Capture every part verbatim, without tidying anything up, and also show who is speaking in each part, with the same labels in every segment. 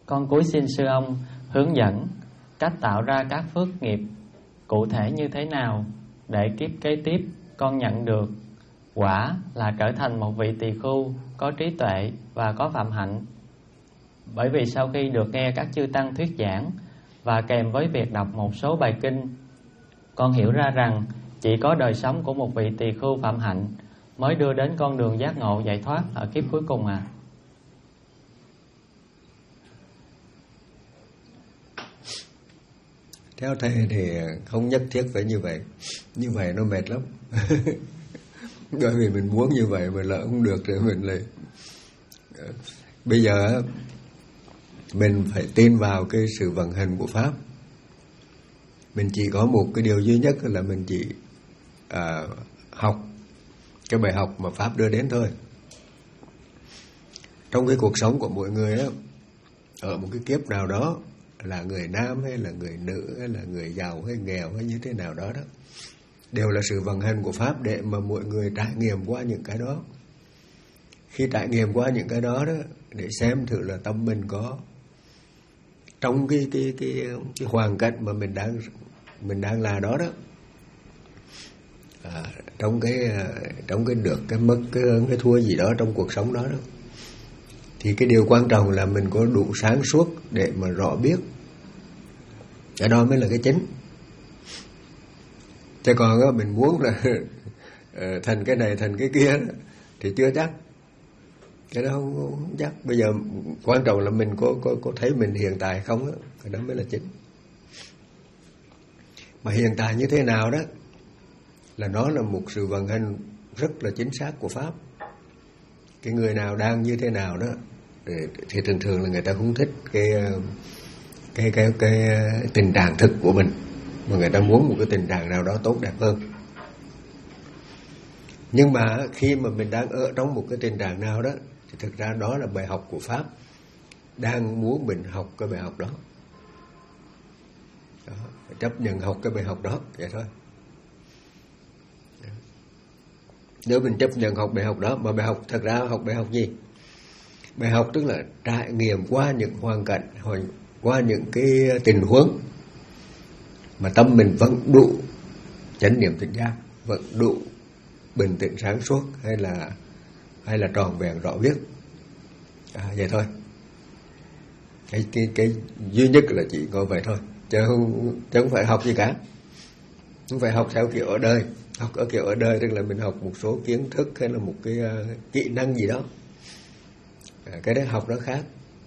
Speaker 1: Con cúi xin sư ông hướng dẫn cách tạo ra các phước nghiệp cụ thể như thế nào để kiếp kế tiếp con nhận được quả là trở thành một vị tỳ khưu có trí tuệ và có phạm hạnh. Bởi vì sau khi được nghe các chư tăng thuyết giảng và kèm với việc đọc một số bài kinh, con hiểu ra rằng chỉ có đời sống của một vị tỳ khưu phạm hạnh mới đưa đến con đường giác ngộ giải thoát ở kiếp cuối cùng à.
Speaker 2: Theo thầy thì không nhất thiết phải như vậy. Như vậy nó mệt lắm. Bởi vì mình muốn như vậy mà lỡ không được rồi mình lại. Bây giờ mình phải tin vào cái sự vận hành của Pháp. Mình chỉ có một cái điều duy nhất là mình chỉ à, học cái bài học mà Pháp đưa đến thôi. Trong cái cuộc sống của mỗi người á, ở một cái kiếp nào đó, là người nam hay là người nữ hay là người giàu hay nghèo hay như thế nào đó đó, đều là sự vận hành của Pháp để mà mọi người trải nghiệm qua những cái đó. Khi trải nghiệm qua những cái đó đó, để xem thử là tâm mình có trong cái cái cái cái hoàn cảnh mà mình đang mình đang là đó đó, à, trong cái trong cái được cái mất cái cái thua gì đó trong cuộc sống đó đó, thì cái điều quan trọng là mình có đủ sáng suốt để mà rõ biết. Cái đó mới là cái chính. Chứ còn đó, mình muốn là thành cái này thành cái kia đó, thì chưa chắc. Cái đó không, không chắc. Bây giờ quan trọng là mình có có có thấy mình hiện tại không đó, cái đó mới là chính. Mà hiện tại như thế nào đó là nó là một sự vận hành rất là chính xác của Pháp. Cái người nào đang như thế nào đó thì thường thường là người ta không thích cái cái cái cái tình trạng thực của mình, mà người ta muốn một cái tình trạng nào đó tốt đẹp hơn. Nhưng mà khi mà mình đang ở trong một cái tình trạng nào đó thì thực ra đó là bài học của Pháp đang muốn mình học cái bài học đó, đó phải chấp nhận học cái bài học đó vậy thôi. Nếu mình chấp nhận học bài học đó, mà bài học thật ra học bài học gì? Bài học tức là trải nghiệm qua những hoàn cảnh, qua những cái tình huống mà tâm mình vẫn đủ chánh niệm tỉnh giác, vẫn đủ bình tĩnh sáng suốt, hay là hay là tròn vẹn rõ biết, à, vậy thôi. Cái cái cái duy nhất là chỉ có vậy thôi, chứ không chứ không phải học gì cả. Không phải học theo kiểu ở đời. Học ở kiểu ở đời tức là mình học một số kiến thức hay là một cái uh, kỹ năng gì đó, à, cái đấy học nó khác.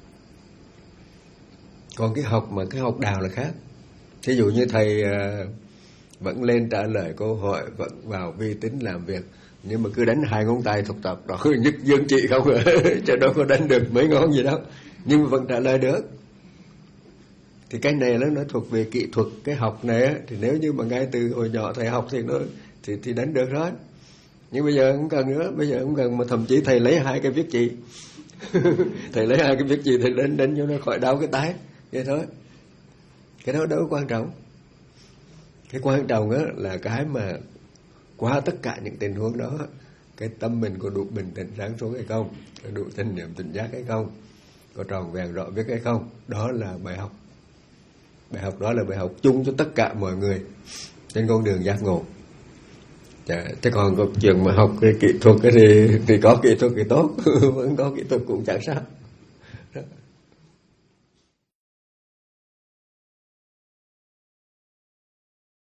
Speaker 2: Còn cái học mà cái học đạo là khác. Thí dụ như thầy uh, vẫn lên trả lời câu hỏi, vẫn vào vi tính làm việc, nhưng mà cứ đánh hai ngón tay thuộc tập đó, cứ nhức dương trị không à. Chứ đâu có đánh được mấy ngón gì đâu, nhưng mà vẫn trả lời được. Thì cái này nó nó thuộc về kỹ thuật. Cái học này á, thì nếu như mà ngay từ hồi nhỏ thầy học thì nó thì thì đánh được rồi. Nhưng bây giờ không cần nữa, bây giờ không cần, mà thậm chí thầy lấy hai cái viết chì thầy lấy hai cái viết chì thầy đánh đánh cho nó khỏi đau cái tay vậy thôi. Cái đó đâu có quan trọng. Cái quan trọng á là cái mà qua tất cả những tình huống đó, cái tâm mình có đủ bình tĩnh sáng suốt hay không, có đủ chánh niệm tỉnh giác hay không, có tròn vẹn rõ biết hay không. Đó là bài học. Bài học đó là bài học chung cho tất cả mọi người trên con đường giác ngộ. Chứ còn có chuyện mà học cái kỹ thuật thì, thì có kỹ thuật thì tốt, vẫn có kỹ thuật cũng chẳng sao.